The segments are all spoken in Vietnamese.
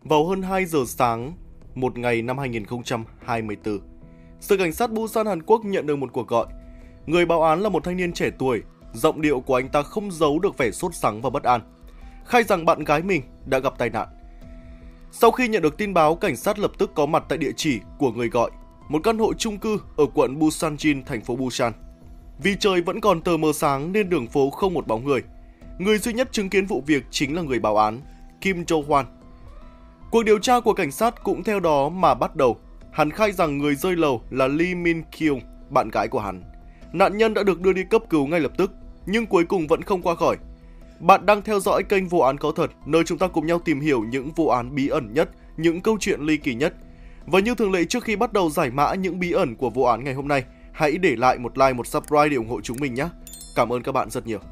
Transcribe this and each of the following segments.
Vào hơn 2 giờ sáng, một ngày năm 2024, Sở Cảnh sát Busan Hàn Quốc nhận được một cuộc gọi. Người báo án là một thanh niên trẻ tuổi, giọng điệu của anh ta không giấu được vẻ sốt sắng và bất an, khai rằng bạn gái mình đã gặp tai nạn. Sau khi nhận được tin báo, cảnh sát lập tức có mặt tại địa chỉ của người gọi, một căn hộ chung cư ở quận Busanjin, thành phố Busan. Vì trời vẫn còn tờ mờ sáng nên đường phố không một bóng người. Người duy nhất chứng kiến vụ việc chính là người báo án, Kim Jo-hwan. Cuộc điều tra của cảnh sát cũng theo đó mà bắt đầu. Hắn khai rằng người rơi lầu là Lee Min-kyung, bạn gái của hắn. Nạn nhân đã được đưa đi cấp cứu ngay lập tức, nhưng cuối cùng vẫn không qua khỏi. Bạn đang theo dõi kênh Vụ án có thật, nơi chúng ta cùng nhau tìm hiểu những vụ án bí ẩn nhất, những câu chuyện ly kỳ nhất. Và như thường lệ, trước khi bắt đầu giải mã những bí ẩn của vụ án ngày hôm nay, hãy để lại một like, một subscribe để ủng hộ chúng mình nhé. Cảm ơn các bạn rất nhiều.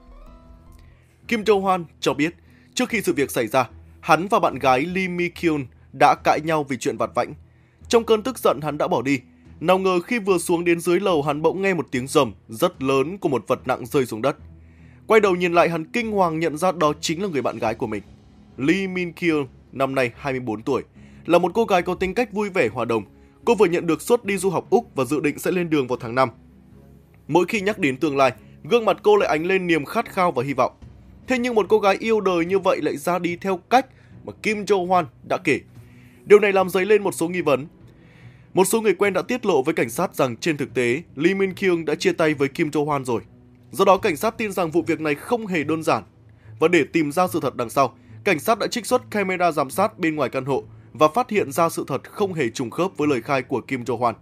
Kim Jo-hwan cho biết, trước khi sự việc xảy ra, hắn và bạn gái Lee Mi-kyun đã cãi nhau vì chuyện vặt vãnh. Trong cơn tức giận, hắn đã bỏ đi. Nào ngờ khi vừa xuống đến dưới lầu, hắn bỗng nghe một tiếng rầm rất lớn của một vật nặng rơi xuống đất. Quay đầu nhìn lại, hắn kinh hoàng nhận ra đó chính là người bạn gái của mình. Lee Min-kyun, năm nay 24 tuổi, là một cô gái có tính cách vui vẻ hòa đồng. Cô vừa nhận được suất đi du học Úc và dự định sẽ lên đường vào tháng 5. Mỗi khi nhắc đến tương lai, gương mặt cô lại ánh lên niềm khát khao và hy vọng. Thế nhưng một cô gái yêu đời như vậy lại ra đi theo cách mà Kim Jo-hwan đã kể. Điều này làm dấy lên một số nghi vấn. Một số người quen đã tiết lộ với cảnh sát rằng trên thực tế, Lee Min-kyung đã chia tay với Kim Jo-hwan rồi. Do đó, cảnh sát tin rằng vụ việc này không hề đơn giản. Và để tìm ra sự thật đằng sau, cảnh sát đã trích xuất camera giám sát bên ngoài căn hộ và phát hiện ra sự thật không hề trùng khớp với lời khai của Kim Jo-hwan.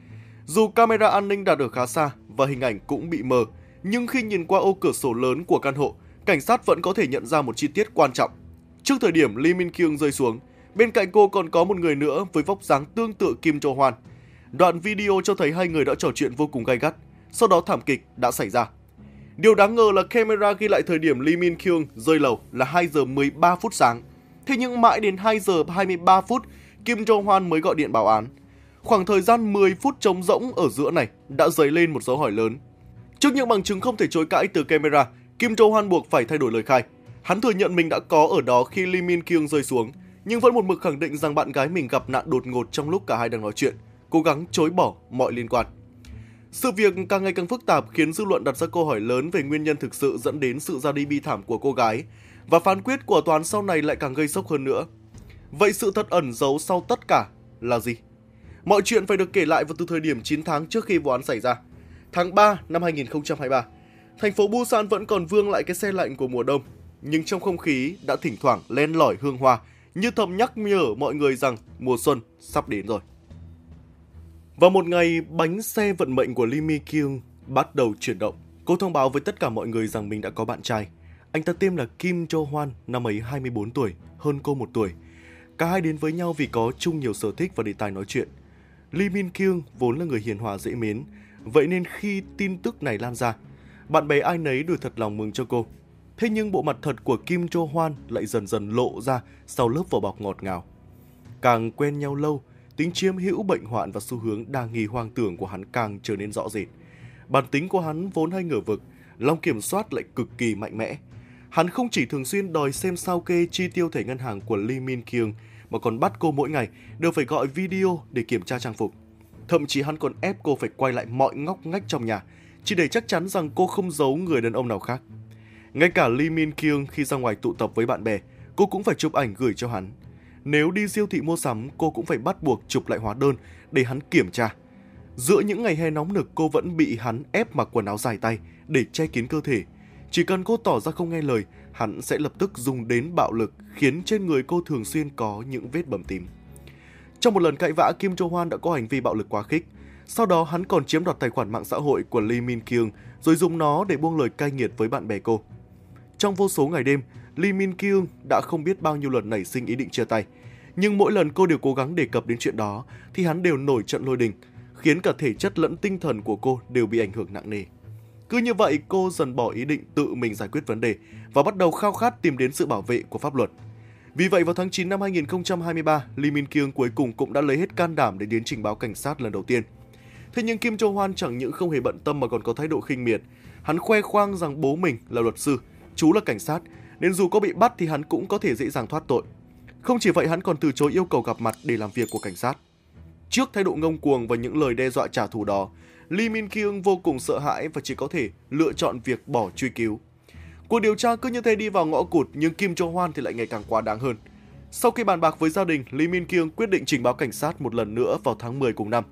Dù camera an ninh đặt ở khá xa và hình ảnh cũng bị mờ, nhưng khi nhìn qua ô cửa sổ lớn của căn hộ, cảnh sát vẫn có thể nhận ra một chi tiết quan trọng. Trước thời điểm Lee Min-kyung rơi xuống, bên cạnh cô còn có một người nữa với vóc dáng tương tự Kim Jo-hwan. Đoạn video cho thấy hai người đã trò chuyện vô cùng gay gắt. Sau đó thảm kịch đã xảy ra. Điều đáng ngờ là camera ghi lại thời điểm Lee Min-kyung rơi lầu là 2 giờ 13 phút sáng. Thế nhưng mãi đến 2 giờ 23 phút, Kim Jo-hwan mới gọi điện báo án. Khoảng thời gian 10 phút trống rỗng ở giữa này đã dấy lên một dấu hỏi lớn. Trước những bằng chứng không thể chối cãi từ camera, Kim Jo-hwan buộc phải thay đổi lời khai. Hắn thừa nhận mình đã có ở đó khi Lee Min-kyung rơi xuống, nhưng vẫn một mực khẳng định rằng bạn gái mình gặp nạn đột ngột trong lúc cả hai đang nói chuyện, cố gắng chối bỏ mọi liên quan. Sự việc càng ngày càng phức tạp khiến dư luận đặt ra câu hỏi lớn về nguyên nhân thực sự dẫn đến sự ra đi bi thảm của cô gái, và phán quyết của tòa án sau này lại càng gây sốc hơn nữa. Vậy sự thật ẩn giấu sau tất cả là gì? Mọi chuyện phải được kể lại vào từ thời điểm 9 tháng trước khi vụ án xảy ra. Tháng 3 năm 2023, thành phố Busan vẫn còn vương lại cái se lạnh của mùa đông, nhưng trong không khí đã thỉnh thoảng len lỏi hương hoa, như thầm nhắc nhở mọi người rằng mùa xuân sắp đến rồi. Vào một ngày, bánh xe vận mệnh của Lee Mi-kyung bắt đầu chuyển động. Cô thông báo với tất cả mọi người rằng mình đã có bạn trai. Anh ta tên là Kim Jo-hwan, năm ấy 24 tuổi, hơn cô 1 tuổi. Cả hai đến với nhau vì có chung nhiều sở thích và đề tài nói chuyện. Lee Min-kyung vốn là người hiền hòa dễ mến, vậy nên khi tin tức này lan ra, bạn bè ai nấy đều thật lòng mừng cho cô. Thế nhưng bộ mặt thật của Kim Jo-hwan lại dần dần lộ ra sau lớp vỏ bọc ngọt ngào. Càng quen nhau lâu, tính chiếm hữu, bệnh hoạn và xu hướng đa nghi hoang tưởng của hắn càng trở nên rõ rệt. Bản tính của hắn vốn hay ngờ vực, lòng kiểm soát lại cực kỳ mạnh mẽ. Hắn không chỉ thường xuyên đòi xem sao kê chi tiêu thẻ ngân hàng của Lee Min-kyung, mà còn bắt cô mỗi ngày đều phải gọi video để kiểm tra trang phục. Thậm chí hắn còn ép cô phải quay lại mọi ngóc ngách trong nhà, chỉ để chắc chắn rằng cô không giấu người đàn ông nào khác. Ngay cả Lee Min-kyung khi ra ngoài tụ tập với bạn bè, cô cũng phải chụp ảnh gửi cho hắn. Nếu đi siêu thị mua sắm, cô cũng phải bắt buộc chụp lại hóa đơn để hắn kiểm tra. Giữa những ngày hè nóng nực, cô vẫn bị hắn ép mặc quần áo dài tay để che kín cơ thể. Chỉ cần cô tỏ ra không nghe lời, hắn sẽ lập tức dùng đến bạo lực, khiến trên người cô thường xuyên có những vết bầm tím. Trong một lần cãi vã, Kim Jo-hwan đã có hành vi bạo lực quá khích. Sau đó hắn còn chiếm đoạt tài khoản mạng xã hội của Lee Min-kyung rồi dùng nó để buông lời cay nghiệt với bạn bè cô. Trong vô số ngày đêm, Lee Min-kyung đã không biết bao nhiêu lần nảy sinh ý định chia tay. Nhưng mỗi lần cô đều cố gắng đề cập đến chuyện đó thì hắn đều nổi trận lôi đình, khiến cả thể chất lẫn tinh thần của cô đều bị ảnh hưởng nặng nề. Cứ như vậy, cô dần bỏ ý định tự mình giải quyết vấn đề và bắt đầu khao khát tìm đến sự bảo vệ của pháp luật. Vì vậy, vào tháng 9 năm 2023, Lee Min-kyung cuối cùng cũng đã lấy hết can đảm để đến trình báo cảnh sát lần đầu tiên. Thế nhưng Kim Jo-hwan chẳng những không hề bận tâm mà còn có thái độ khinh miệt. Hắn khoe khoang rằng bố mình là luật sư, chú là cảnh sát, nên dù có bị bắt thì hắn cũng có thể dễ dàng thoát tội. Không chỉ vậy, hắn còn từ chối yêu cầu gặp mặt để làm việc của cảnh sát. Trước thái độ ngông cuồng và những lời đe dọa trả thù đó, Lee Min Kyung vô cùng sợ hãi và chỉ có thể lựa chọn việc bỏ truy cứu. Cuộc điều tra cứ như thế đi vào ngõ cụt, nhưng Kim Jo Hwan thì lại ngày càng quá đáng hơn. Sau khi bàn bạc với gia đình, Lee Min Kyung quyết định trình báo cảnh sát một lần nữa vào tháng 10 cùng năm.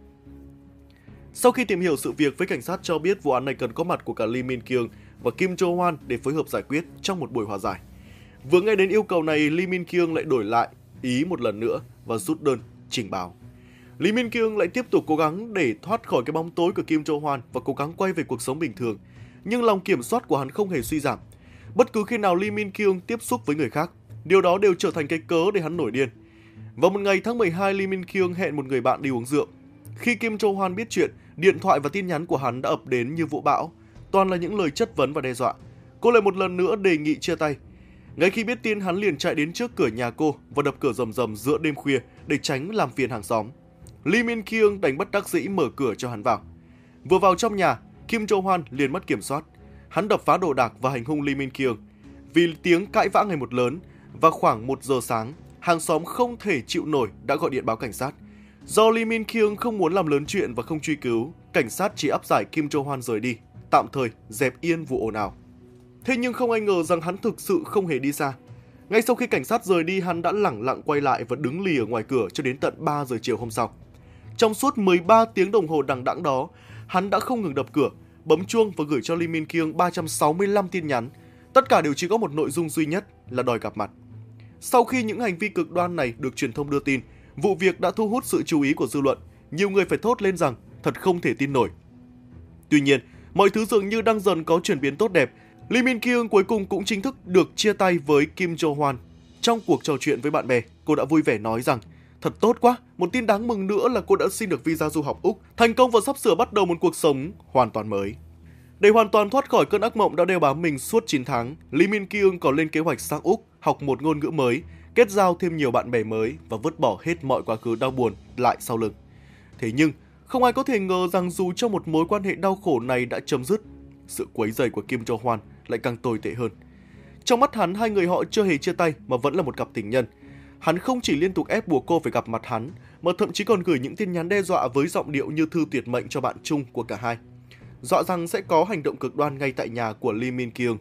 Sau khi tìm hiểu sự việc, với cảnh sát cho biết vụ án này cần có mặt của cả Lee Min Kyung và Kim Jo Hwan để phối hợp giải quyết trong một buổi hòa giải. Vừa nghe đến yêu cầu này, Lee Min Kyung lại đổi lại ý một lần nữa và rút đơn trình báo. Lee Min Kyung lại tiếp tục cố gắng để thoát khỏi cái bóng tối của Kim Jo Hwan và cố gắng quay về cuộc sống bình thường. Nhưng lòng kiểm soát của hắn không hề suy giảm. Bất cứ khi nào Lee Min Kyung tiếp xúc với người khác, điều đó đều trở thành cái cớ để hắn nổi điên. Vào một ngày tháng 12, Lee Min Kyung hẹn một người bạn đi uống rượu. Khi Kim Jo Hwan biết chuyện, điện thoại và tin nhắn của hắn đã ập đến như vũ bão, toàn là những lời chất vấn và đe dọa. Cô lại một lần nữa đề nghị chia tay. Ngay khi biết tin, hắn liền chạy đến trước cửa nhà cô và đập cửa rầm rầm giữa đêm khuya để tránh làm phiền hàng xóm. Lee Min Kyung đành bất đắc dĩ mở cửa cho hắn vào. Vừa vào trong nhà, Kim Jo Hwan liền mất kiểm soát. Hắn đập phá đồ đạc và hành hung Lee Min Kyung. Vì tiếng cãi vã ngày một lớn, và khoảng 1 giờ sáng, hàng xóm không thể chịu nổi đã gọi điện báo cảnh sát. Do Lee Min Kyung không muốn làm lớn chuyện và không truy cứu, cảnh sát chỉ áp giải Kim Jo Hwan rời đi, tạm thời dẹp yên vụ ồn ào. Thế nhưng không ai ngờ rằng hắn thực sự không hề đi xa. Ngay sau khi cảnh sát rời đi, hắn đã lẳng lặng quay lại và đứng lì ở ngoài cửa cho đến tận 3 giờ chiều hôm sau. Trong suốt 13 tiếng đồng hồ đằng đẵng đó, hắn đã không ngừng đập cửa, bấm chuông và gửi cho Lee Min Kyung 365 tin nhắn. Tất cả đều chỉ có một nội dung duy nhất là đòi gặp mặt. Sau khi những hành vi cực đoan này được truyền thông đưa tin, vụ việc đã thu hút sự chú ý của dư luận. Nhiều người phải thốt lên rằng thật không thể tin nổi. Tuy nhiên, mọi thứ dường như đang dần có chuyển biến tốt đẹp. Lee Min Kyung cuối cùng cũng chính thức được chia tay với Kim Jo Hwan. Trong cuộc trò chuyện với bạn bè, cô đã vui vẻ nói rằng thật tốt quá, một tin đáng mừng nữa là cô đã xin được visa du học Úc, thành công và sắp sửa bắt đầu một cuộc sống hoàn toàn mới. Để hoàn toàn thoát khỏi cơn ác mộng đã đeo bám mình suốt 9 tháng, Lee Min Kyung còn lên kế hoạch sang Úc, học một ngôn ngữ mới, kết giao thêm nhiều bạn bè mới và vứt bỏ hết mọi quá khứ đau buồn lại sau lưng. Thế nhưng, không ai có thể ngờ rằng dù cho một mối quan hệ đau khổ này đã chấm dứt, sự quấy rầy của Kim Jo Hwan lại càng tồi tệ hơn. Trong mắt hắn, hai người họ chưa hề chia tay mà vẫn là một cặp tình nhân. Hắn không chỉ liên tục ép buộc cô phải gặp mặt hắn, mà thậm chí còn gửi những tin nhắn đe dọa với giọng điệu như thư tuyệt mệnh cho bạn chung của cả hai, dọa rằng sẽ có hành động cực đoan ngay tại nhà của Lee Min Kyung.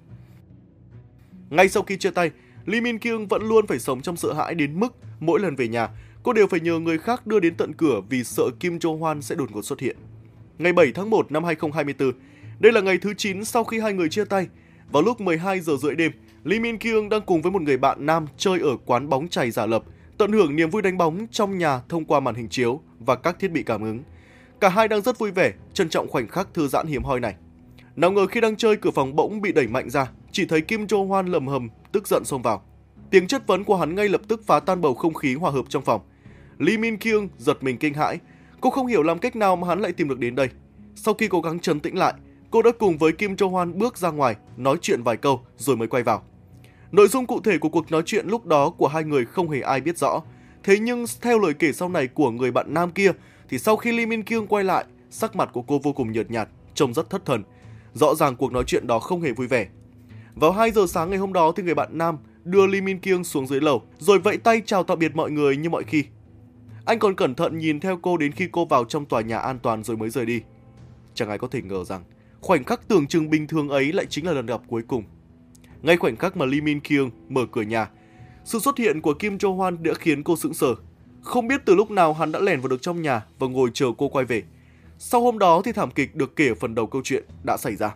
Ngay sau khi chia tay, Lee Min Kyung vẫn luôn phải sống trong sợ hãi đến mức mỗi lần về nhà, cô đều phải nhờ người khác đưa đến tận cửa vì sợ Kim Jo Hwan sẽ đột ngột xuất hiện. Ngày 7 tháng 1 năm 2024, đây là ngày thứ 9 sau khi hai người chia tay. Vào lúc 12 giờ rưỡi đêm, Lee Min Kyung đang cùng với một người bạn nam chơi ở quán bóng chày giả lập, tận hưởng niềm vui đánh bóng trong nhà thông qua màn hình chiếu và các thiết bị cảm ứng. Cả hai đang rất vui vẻ, trân trọng khoảnh khắc thư giãn hiếm hoi này. Nào ngờ khi đang chơi, cửa phòng bỗng bị đẩy mạnh ra, chỉ thấy Kim Jo Hwan lầm hầm tức giận xông vào. Tiếng chất vấn của hắn ngay lập tức phá tan bầu không khí hòa hợp trong phòng. Lee Min Kyung giật mình kinh hãi, cô không hiểu làm cách nào mà hắn lại tìm được đến đây. Sau khi cố gắng trấn tĩnh lại, cô đã cùng với Kim Jo Hwan bước ra ngoài, nói chuyện vài câu rồi mới quay vào. Nội dung cụ thể của cuộc nói chuyện lúc đó của hai người không hề ai biết rõ. Thế nhưng theo lời kể sau này của người bạn nam kia, thì sau khi Lee Min Kyung quay lại, sắc mặt của cô vô cùng nhợt nhạt, trông rất thất thần. Rõ ràng cuộc nói chuyện đó không hề vui vẻ. Vào 2 giờ sáng ngày hôm đó thì người bạn nam đưa Lee Min Kyung xuống dưới lầu, rồi vẫy tay chào tạm biệt mọi người như mọi khi. Anh còn cẩn thận nhìn theo cô đến khi cô vào trong tòa nhà an toàn rồi mới rời đi. Chẳng ai có thể ngờ rằng khoảnh khắc tưởng chừng bình thường ấy lại chính là lần gặp cuối cùng. Ngay khoảnh khắc mà Lee Min Kyung mở cửa nhà, sự xuất hiện của Kim Jo Hwan đã khiến cô sững sờ. Không biết từ lúc nào hắn đã lẻn vào được trong nhà và ngồi chờ cô quay về. Sau hôm đó thì thảm kịch được kể ở phần đầu câu chuyện đã xảy ra.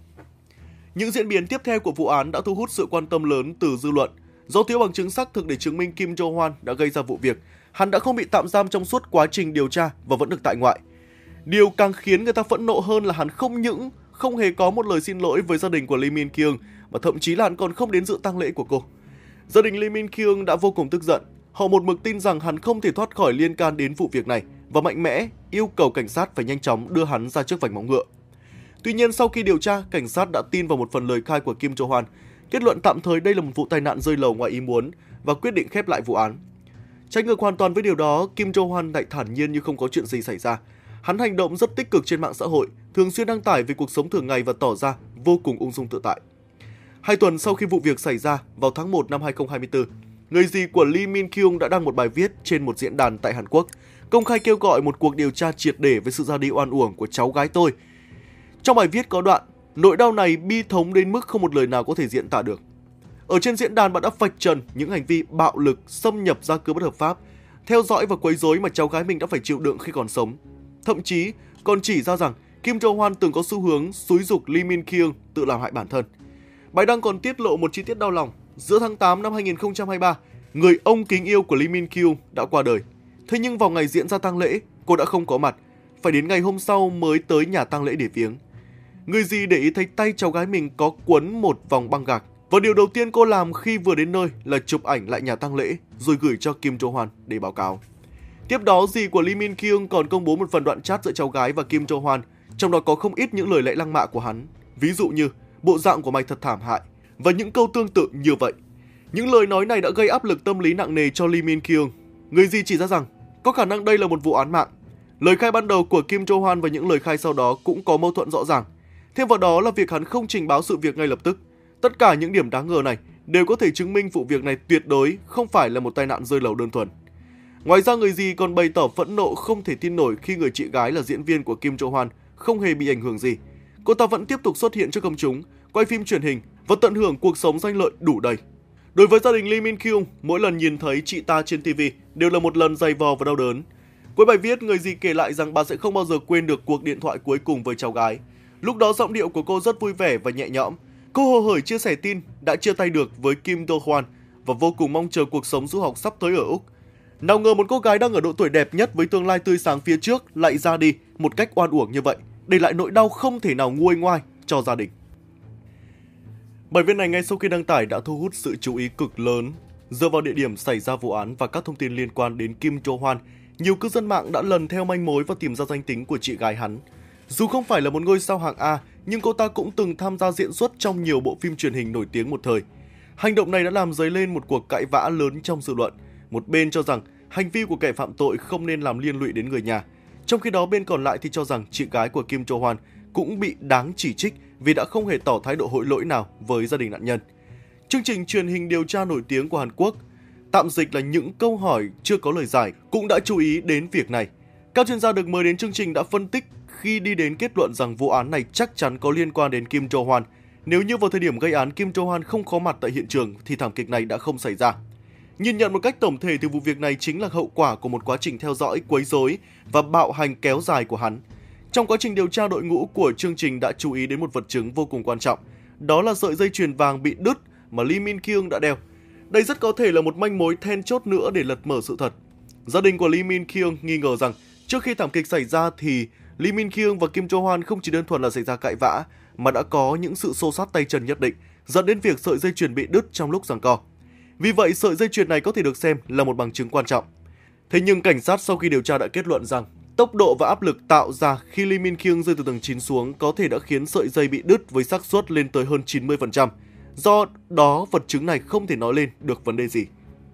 Những diễn biến tiếp theo của vụ án đã thu hút sự quan tâm lớn từ dư luận. Do thiếu bằng chứng xác thực để chứng minh Kim Jo Hwan đã gây ra vụ việc, hắn đã không bị tạm giam trong suốt quá trình điều tra và vẫn được tại ngoại. Điều càng khiến người ta phẫn nộ hơn là hắn không những không hề có một lời xin lỗi với gia đình của Lee Min Kyung, mà thậm chí là hắn còn không đến dự tang lễ của cô. Gia đình Lee Min Kyung đã vô cùng tức giận. Họ một mực tin rằng hắn không thể thoát khỏi liên can đến vụ việc này và mạnh mẽ yêu cầu cảnh sát phải nhanh chóng đưa hắn ra trước vành móng ngựa. Tuy nhiên, sau khi điều tra, cảnh sát đã tin vào một phần lời khai của Kim Jo Hwan, kết luận tạm thời đây là một vụ tai nạn rơi lầu ngoài ý muốn và quyết định khép lại vụ án. Trái ngược hoàn toàn với điều đó, Kim Jo Hwan lại thản nhiên như không có chuyện gì xảy ra. Hắn hành động rất tích cực trên mạng xã hội, thường xuyên đăng tải về cuộc sống thường ngày và tỏ ra vô cùng ung dung tự tại. 2 tuần sau khi vụ việc xảy ra, vào tháng 1 năm 2024, người dì của Lee Min Kyung đã đăng một bài viết trên một diễn đàn tại Hàn Quốc, công khai kêu gọi một cuộc điều tra triệt để về sự ra đi oan uổng của cháu gái tôi. Trong bài viết có đoạn, nỗi đau này bi thống đến mức không một lời nào có thể diễn tả được. Ở trên diễn đàn bạn đã vạch trần những hành vi bạo lực, xâm nhập gia cư bất hợp pháp, theo dõi và quấy rối mà cháu gái mình đã phải chịu đựng khi còn sống. Thậm chí còn chỉ ra rằng Kim Jo Hwan từng có xu hướng xúi giục Lee Min Kyung tự làm hại bản thân. Bài đăng còn tiết lộ một chi tiết đau lòng. Giữa tháng 8 năm 2023, người ông kính yêu của Lee Min Kyung đã qua đời. Thế nhưng vào ngày diễn ra tang lễ, cô đã không có mặt, phải đến ngày hôm sau mới tới nhà tang lễ để viếng. Người dì để ý thấy tay cháu gái mình có quấn một vòng băng gạc, và điều đầu tiên cô làm khi vừa đến nơi là chụp ảnh lại nhà tang lễ rồi gửi cho Kim Jo Hwan để báo cáo. Tiếp đó, dì của Lee Min Kyung còn công bố một phần đoạn chat giữa cháu gái và Kim Jo Hwan, trong đó có không ít những lời lẽ lăng mạ của hắn, ví dụ như bộ dạng của mày thật thảm hại và những câu tương tự như vậy. Những lời nói này đã gây áp lực tâm lý nặng nề cho Lee Min Kyung. Người dì chỉ ra rằng có khả năng đây là một vụ án mạng. Lời khai ban đầu của Kim Jo Hwan và những lời khai sau đó cũng có mâu thuẫn rõ ràng. Thêm vào đó là việc hắn không trình báo sự việc ngay lập tức. Tất cả những điểm đáng ngờ này đều có thể chứng minh vụ việc này tuyệt đối không phải là một tai nạn rơi lầu đơn thuần. Ngoài ra, người dì còn bày tỏ phẫn nộ không thể tin nổi khi người chị gái là diễn viên của Kim Jo Hwan không hề bị ảnh hưởng gì. Cô ta vẫn tiếp tục xuất hiện trước công chúng, quay phim truyền hình và tận hưởng cuộc sống danh lợi đủ đầy. Đối với gia đình Lee Min Kyung, mỗi lần nhìn thấy chị ta trên TV đều là một lần dày vò và đau đớn. Cuối bài viết, người dì kể lại rằng bà sẽ không bao giờ quên được cuộc điện thoại cuối cùng với cháu gái. Lúc đó giọng điệu của cô rất vui vẻ và nhẹ nhõm. Cô hồ hởi chia sẻ tin đã chia tay được với Kim Do Hwan và vô cùng mong chờ cuộc sống du học sắp tới ở Úc. Nào ngờ một cô gái đang ở độ tuổi đẹp nhất với tương lai tươi sáng phía trước lại ra đi một cách oan uổng như vậy, để lại nỗi đau không thể nào nguôi ngoai cho gia đình. Bài viết này ngay sau khi đăng tải đã thu hút sự chú ý cực lớn. Dựa vào địa điểm xảy ra vụ án và các thông tin liên quan đến Kim Jo Hwan, nhiều cư dân mạng đã lần theo manh mối và tìm ra danh tính của chị gái hắn. Dù không phải là một ngôi sao hạng A, nhưng cô ta cũng từng tham gia diễn xuất trong nhiều bộ phim truyền hình nổi tiếng một thời. Hành động này đã làm dấy lên một cuộc cãi vã lớn trong dư luận. Một bên cho rằng hành vi của kẻ phạm tội không nên làm liên lụy đến người nhà. Trong khi đó, bên còn lại thì cho rằng chị gái của Kim Jo Hwan cũng bị đáng chỉ trích vì đã không hề tỏ thái độ hối lỗi nào với gia đình nạn nhân. Chương trình truyền hình điều tra nổi tiếng của Hàn Quốc, tạm dịch là Những câu hỏi chưa có lời giải, cũng đã chú ý đến việc này. Các chuyên gia được mời đến chương trình đã phân tích khi đi đến kết luận rằng vụ án này chắc chắn có liên quan đến Kim Jo Hwan. Nếu như vào thời điểm gây án Kim Jo Hwan không có mặt tại hiện trường thì thảm kịch này đã không xảy ra. Nhìn nhận một cách tổng thể thì vụ việc này chính là hậu quả của một quá trình theo dõi, quấy rối và bạo hành kéo dài của hắn. Trong quá trình điều tra, đội ngũ của chương trình đã chú ý đến một vật chứng vô cùng quan trọng, đó là sợi dây chuyền vàng bị đứt mà Lee Min Kyung đã đeo. Đây rất có thể là một manh mối then chốt nữa để lật mở sự thật. Gia đình của Lee Min Kyung nghi ngờ rằng trước khi thảm kịch xảy ra thì Lee Min Kyung và Kim Jo Hwan không chỉ đơn thuần là xảy ra cãi vã mà đã có những sự xô xát tay chân nhất định, dẫn đến việc sợi dây chuyền bị đứt trong lúc giằng co. Vì vậy, sợi dây chuyền này có thể được xem là một bằng chứng quan trọng. Thế nhưng cảnh sát sau khi điều tra đã kết luận rằng tốc độ và áp lực tạo ra khi Lee Min Kyung rơi từ tầng 9 xuống có thể đã khiến sợi dây bị đứt với xác suất lên tới hơn 90%. Do đó, vật chứng này không thể nói lên được vấn đề gì.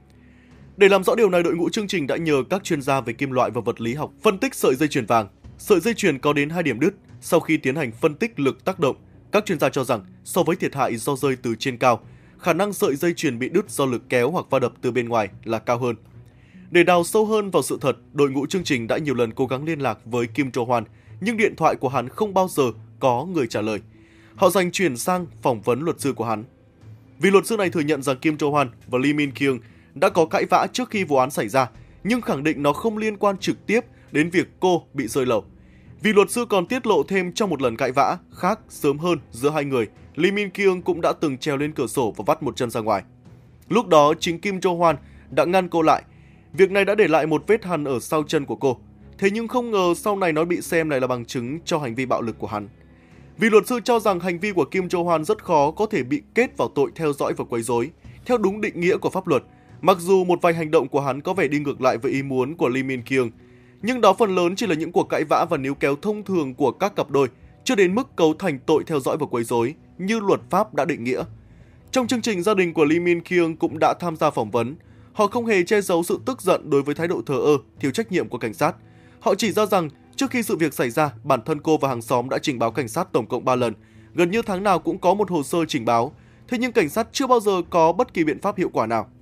Để làm rõ điều này, đội ngũ chương trình đã nhờ các chuyên gia về kim loại và vật lý học phân tích sợi dây chuyền vàng. Sợi dây chuyền có đến 2 điểm đứt. Sau khi tiến hành phân tích lực tác động, các chuyên gia cho rằng so với thiệt hại do rơi từ trên cao, khả năng sợi dây chuyền bị đứt do lực kéo hoặc va đập từ bên ngoài là cao hơn. Để đào sâu hơn vào sự thật, đội ngũ chương trình đã nhiều lần cố gắng liên lạc với Kim Jo Hwan, nhưng điện thoại của hắn không bao giờ có người trả lời. Họ dành chuyển sang phỏng vấn luật sư của hắn. Vì luật sư này thừa nhận rằng Kim Jo Hwan và Lee Min Kyung đã có cãi vã trước khi vụ án xảy ra, nhưng khẳng định nó không liên quan trực tiếp đến việc cô bị rơi lầu. Vì luật sư còn tiết lộ thêm trong một lần cãi vã khác sớm hơn giữa hai người, Lee Min Kyung cũng đã từng trèo lên cửa sổ và vắt một chân ra ngoài. Lúc đó, chính Kim Jo Hwan đã ngăn cô lại. Việc này đã để lại một vết hằn ở sau chân của cô. Thế nhưng không ngờ sau này nó bị xem lại là bằng chứng cho hành vi bạo lực của hắn. Vì luật sư cho rằng hành vi của Kim Jo Hwan rất khó có thể bị kết vào tội theo dõi và quấy rối, theo đúng định nghĩa của pháp luật, mặc dù một vài hành động của hắn có vẻ đi ngược lại với ý muốn của Lee Min Kyung. Nhưng đó phần lớn chỉ là những cuộc cãi vã và níu kéo thông thường của các cặp đôi, chưa đến mức cấu thành tội theo dõi và quấy rối như luật pháp đã định nghĩa. Trong chương trình, gia đình của Lee Min Kyung cũng đã tham gia phỏng vấn. Họ không hề che giấu sự tức giận đối với thái độ thờ ơ, thiếu trách nhiệm của cảnh sát. Họ chỉ ra rằng trước khi sự việc xảy ra, bản thân cô và hàng xóm đã trình báo cảnh sát tổng cộng 3 lần. Gần như tháng nào cũng có một hồ sơ trình báo, thế nhưng cảnh sát chưa bao giờ có bất kỳ biện pháp hiệu quả nào.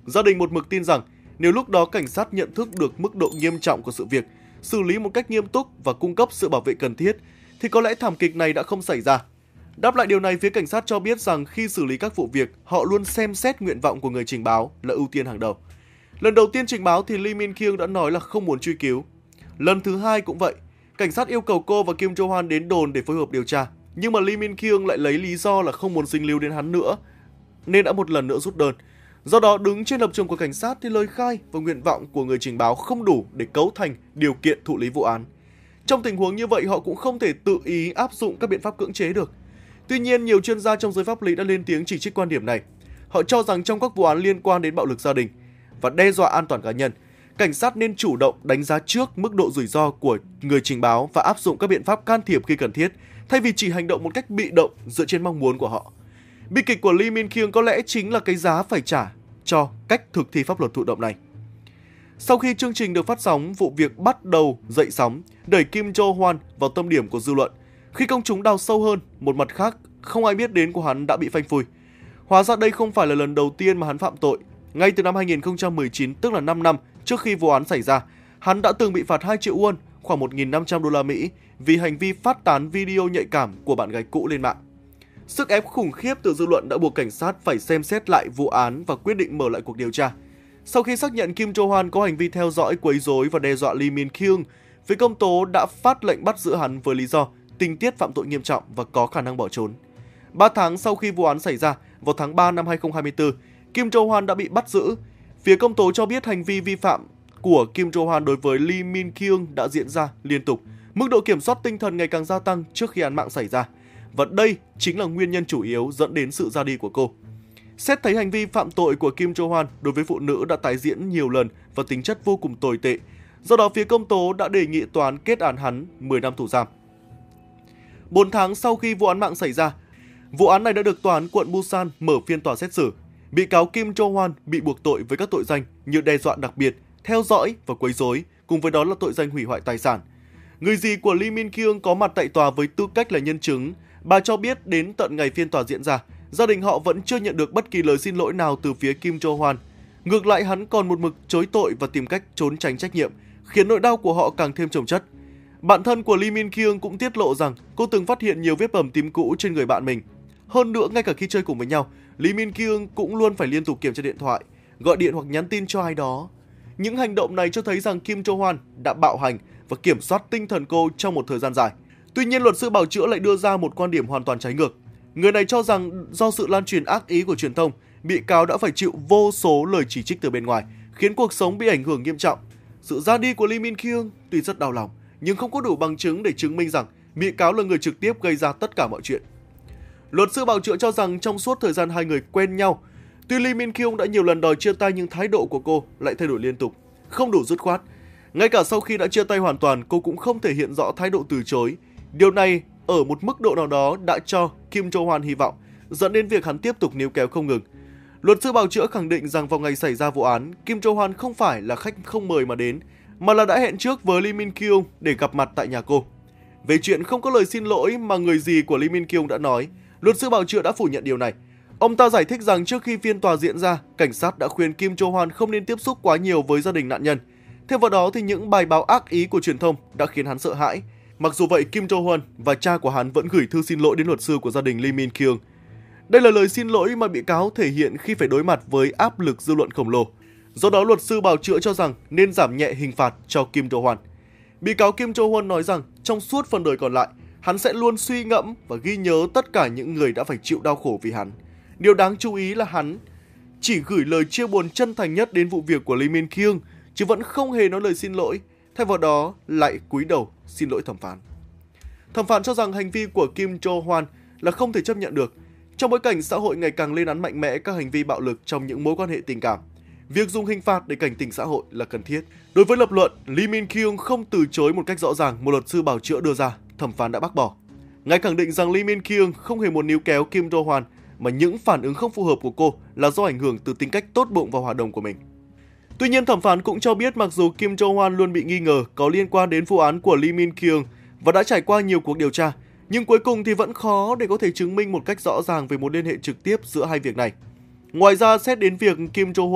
Gia đình một mực tin rằng nếu lúc đó cảnh sát nhận thức được mức độ nghiêm trọng của sự việc, xử lý một cách nghiêm túc và cung cấp sự bảo vệ cần thiết, thì có lẽ thảm kịch này đã không xảy ra. Đáp lại điều này, phía cảnh sát cho biết rằng khi xử lý các vụ việc, họ luôn xem xét nguyện vọng của người trình báo là ưu tiên hàng đầu. Lần đầu tiên trình báo thì Lee Min Kyung đã nói là không muốn truy cứu. Lần thứ hai cũng vậy, cảnh sát yêu cầu cô và Kim Jo Hwan đến đồn để phối hợp điều tra, nhưng mà Lee Min Kyung lại lấy lý do là không muốn dính líu đến hắn nữa, nên đã một lần nữa rút đơn. Do đó, đứng trên lập trường của cảnh sát thì lời khai và nguyện vọng của người trình báo không đủ để cấu thành điều kiện thụ lý vụ án. Trong tình huống như vậy, họ cũng không thể tự ý áp dụng các biện pháp cưỡng chế được. Tuy nhiên, nhiều chuyên gia trong giới pháp lý đã lên tiếng chỉ trích quan điểm này. Họ cho rằng trong các vụ án liên quan đến bạo lực gia đình và đe dọa an toàn cá nhân, cảnh sát nên chủ động đánh giá trước mức độ rủi ro của người trình báo và áp dụng các biện pháp can thiệp khi cần thiết, thay vì chỉ hành động một cách bị động dựa trên mong muốn của họ. Bi kịch của Lee Min Kyung có lẽ chính là cái giá phải trả cho cách thực thi pháp luật thụ động này. Sau khi chương trình được phát sóng, vụ việc bắt đầu dậy sóng, đẩy Kim Jo Hwan vào tâm điểm của dư luận. Khi công chúng đào sâu hơn, một mặt khác, không ai biết đến của hắn đã bị phanh phui. Hóa ra đây không phải là lần đầu tiên mà hắn phạm tội. Ngay từ năm 2019, tức là 5 năm trước khi vụ án xảy ra, hắn đã từng bị phạt 2 triệu won, khoảng 1.500 đô la Mỹ, vì hành vi phát tán video nhạy cảm của bạn gái cũ lên mạng. Sức ép khủng khiếp từ dư luận đã buộc cảnh sát phải xem xét lại vụ án và quyết định mở lại cuộc điều tra. Sau khi xác nhận Kim Jo Hwan có hành vi theo dõi, quấy rối và đe dọa Lee Min Kyung, phía công tố đã phát lệnh bắt giữ hắn với lý do tình tiết phạm tội nghiêm trọng và có khả năng bỏ trốn. 3 tháng sau khi vụ án xảy ra, vào tháng 3 năm 2024, Kim Jo Hwan đã bị bắt giữ. Phía công tố cho biết hành vi vi phạm của Kim Jo Hwan đối với Lee Min Kyung đã diễn ra liên tục, mức độ kiểm soát tinh thần ngày càng gia tăng trước khi án mạng xảy ra. Và đây chính là nguyên nhân chủ yếu dẫn đến sự ra đi của cô. Xét thấy hành vi phạm tội của Kim Jo Hwan đối với phụ nữ đã tái diễn nhiều lần và tính chất vô cùng tồi tệ. Do đó, phía công tố đã đề nghị tòa án kết án hắn 10 năm tù giam. 4 tháng sau khi vụ án mạng xảy ra, vụ án này đã được tòa án quận Busan mở phiên tòa xét xử. Bị cáo Kim Jo Hwan bị buộc tội với các tội danh như đe dọa đặc biệt, theo dõi và quấy rối, cùng với đó là tội danh hủy hoại tài sản. Người dì của Lee Min Kyung có mặt tại tòa với tư cách là nhân chứng. Bà cho biết đến tận ngày phiên tòa diễn ra, gia đình họ vẫn chưa nhận được bất kỳ lời xin lỗi nào từ phía Kim Jo Hwan. Ngược lại, hắn còn một mực chối tội và tìm cách trốn tránh trách nhiệm, khiến nỗi đau của họ càng thêm chồng chất. Bạn thân của Lee Min Kyung cũng tiết lộ rằng cô từng phát hiện nhiều vết bầm tím cũ trên người bạn mình. Hơn nữa, ngay cả khi chơi cùng với nhau, Lee Min Kyung cũng luôn phải liên tục kiểm tra điện thoại, gọi điện hoặc nhắn tin cho ai đó. Những hành động này cho thấy rằng Kim Jo Hwan đã bạo hành và kiểm soát tinh thần cô trong một thời gian dài. Tuy nhiên, luật sư bào chữa lại đưa ra một quan điểm hoàn toàn trái ngược. Người này cho rằng do sự lan truyền ác ý của truyền thông, bị cáo đã phải chịu vô số lời chỉ trích từ bên ngoài, khiến cuộc sống bị ảnh hưởng nghiêm trọng. Sự ra đi của Lee Min Kyung tuy rất đau lòng, nhưng không có đủ bằng chứng để chứng minh rằng bị cáo là người trực tiếp gây ra tất cả mọi chuyện. Luật sư bào chữa cho rằng trong suốt thời gian hai người quen nhau, tuy Lee Min Kyung đã nhiều lần đòi chia tay nhưng thái độ của cô lại thay đổi liên tục, không đủ dứt khoát. Ngay cả sau khi đã chia tay hoàn toàn, cô cũng không thể hiện rõ thái độ từ chối. Điều này ở một mức độ nào đó đã cho Kim Jo Hwan hy vọng, dẫn đến việc hắn tiếp tục níu kéo không ngừng. Luật sư bào chữa khẳng định rằng vào ngày xảy ra vụ án, Kim Jo Hwan không phải là khách không mời mà đến, mà là đã hẹn trước với Lee Min Kyung để gặp mặt tại nhà cô. Về chuyện không có lời xin lỗi mà người dì của Lee Min Kyung đã nói, luật sư bào chữa đã phủ nhận điều này. Ông ta giải thích rằng trước khi phiên tòa diễn ra, cảnh sát đã khuyên Kim Jo Hwan không nên tiếp xúc quá nhiều với gia đình nạn nhân. Thêm vào đó thì những bài báo ác ý của truyền thông đã khiến hắn sợ hãi. Mặc dù vậy, Kim Jo Hwan và cha của hắn vẫn gửi thư xin lỗi đến luật sư của gia đình Lee Min Kyung. Đây là lời xin lỗi mà bị cáo thể hiện khi phải đối mặt với áp lực dư luận khổng lồ. Do đó, luật sư bào chữa cho rằng nên giảm nhẹ hình phạt cho Kim Jo Hwan. Bị cáo Kim Jo Hwan nói rằng trong suốt phần đời còn lại, hắn sẽ luôn suy ngẫm và ghi nhớ tất cả những người đã phải chịu đau khổ vì hắn. Điều đáng chú ý là hắn chỉ gửi lời chia buồn chân thành nhất đến vụ việc của Lee Min Kyung, chứ vẫn không hề nói lời xin lỗi, thay vào đó lại cúi đầu xin lỗi thẩm phán. Thẩm phán cho rằng hành vi của Kim Jo Hwan là không thể chấp nhận được. Trong bối cảnh xã hội ngày càng lên án mạnh mẽ các hành vi bạo lực trong những mối quan hệ tình cảm, việc dùng hình phạt để cảnh tỉnh xã hội là cần thiết. Đối với lập luận Lee Min Kyung không từ chối một cách rõ ràng, một luật sư bào chữa đưa ra, thẩm phán đã bác bỏ. Ngài khẳng định rằng Lee Min Kyung không hề muốn níu kéo Kim Jo Hwan, mà những phản ứng không phù hợp của cô là do ảnh hưởng từ tính cách tốt bụng và hòa đồng của mình. Tuy nhiên, thẩm phán cũng cho biết mặc dù Kim Jo Hwan luôn bị nghi ngờ có liên quan đến vụ án của Lee Min Kyung và đã trải qua nhiều cuộc điều tra, nhưng cuối cùng thì vẫn khó để có thể chứng minh một cách rõ ràng về mối liên hệ trực tiếp giữa hai việc này. Ngoài ra, xét đến việc Kim Jo Hwan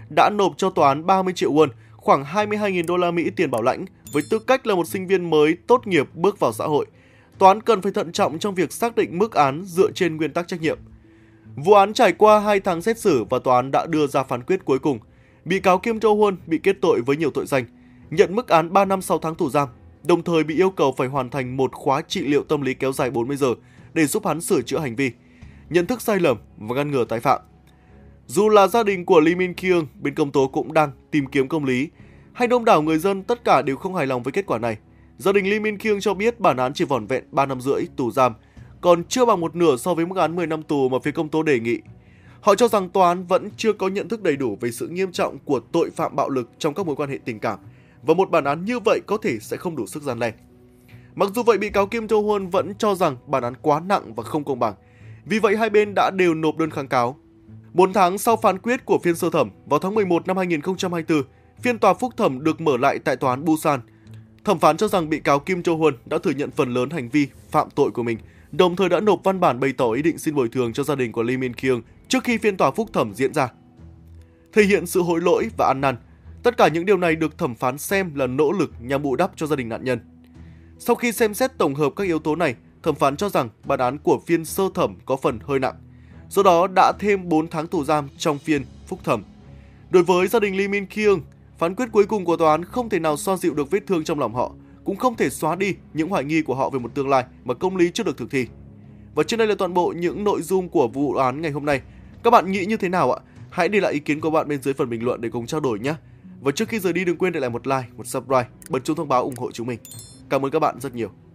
đã nộp cho tòa án 30 triệu won, khoảng 22.000 đô la Mỹ tiền bảo lãnh với tư cách là một sinh viên mới tốt nghiệp bước vào xã hội. Tòa án cần phải thận trọng trong việc xác định mức án dựa trên nguyên tắc trách nhiệm. Vụ án trải qua 2 tháng xét xử và tòa án đã đưa ra phán quyết cuối cùng. Bị cáo Kim Jo-won bị kết tội với nhiều tội danh, nhận mức án 3 năm 6 tháng tù giam, đồng thời bị yêu cầu phải hoàn thành một khóa trị liệu tâm lý kéo dài 40 giờ để giúp hắn sửa chữa hành vi, nhận thức sai lầm và ngăn ngừa tái phạm. Dù là gia đình của Lee Min-kyung, bên công tố cũng đang tìm kiếm công lý, hay đông đảo người dân tất cả đều không hài lòng với kết quả này. Gia đình Lee Min-kyung cho biết bản án chỉ vỏn vẹn 3 năm rưỡi tù giam, còn chưa bằng một nửa so với mức án 10 năm tù mà phía công tố đề nghị. Họ cho rằng tòa án vẫn chưa có nhận thức đầy đủ về sự nghiêm trọng của tội phạm bạo lực trong các mối quan hệ tình cảm, và một bản án như vậy có thể sẽ không đủ sức răn đe. Mặc dù vậy, bị cáo Kim Jo-won vẫn cho rằng bản án quá nặng và không công bằng. Vì vậy, hai bên đã đều nộp đơn kháng cáo. 4 tháng sau phán quyết của phiên sơ thẩm, vào tháng 11 năm 2024, phiên tòa phúc thẩm được mở lại tại tòa án Busan. Thẩm phán cho rằng bị cáo Kim Jo-won đã thừa nhận phần lớn hành vi phạm tội của mình, đồng thời đã nộp văn bản bày tỏ ý định xin bồi thường cho gia đình của Lee Min-kyung trước khi phiên tòa phúc thẩm diễn ra. Thể hiện sự hối lỗi và ăn năn, tất cả những điều này được thẩm phán xem là nỗ lực nhằm bù đắp cho gia đình nạn nhân. Sau khi xem xét tổng hợp các yếu tố này, thẩm phán cho rằng bản án của phiên sơ thẩm có phần hơi nặng, do đó đã thêm 4 tháng tù giam trong phiên phúc thẩm. Đối với gia đình Lee Min-kyung, phán quyết cuối cùng của tòa án không thể nào xoa dịu được vết thương trong lòng họ, cũng không thể xóa đi những hoài nghi của họ về một tương lai mà công lý chưa được thực thi. Và trên đây là toàn bộ những nội dung của vụ án ngày hôm nay. Các bạn nghĩ như thế nào ạ? Hãy để lại ý kiến của bạn bên dưới phần bình luận để cùng trao đổi nhé. Và trước khi rời đi, đừng quên để lại một like, một subscribe, bật chuông thông báo ủng hộ chúng mình. Cảm ơn các bạn rất nhiều.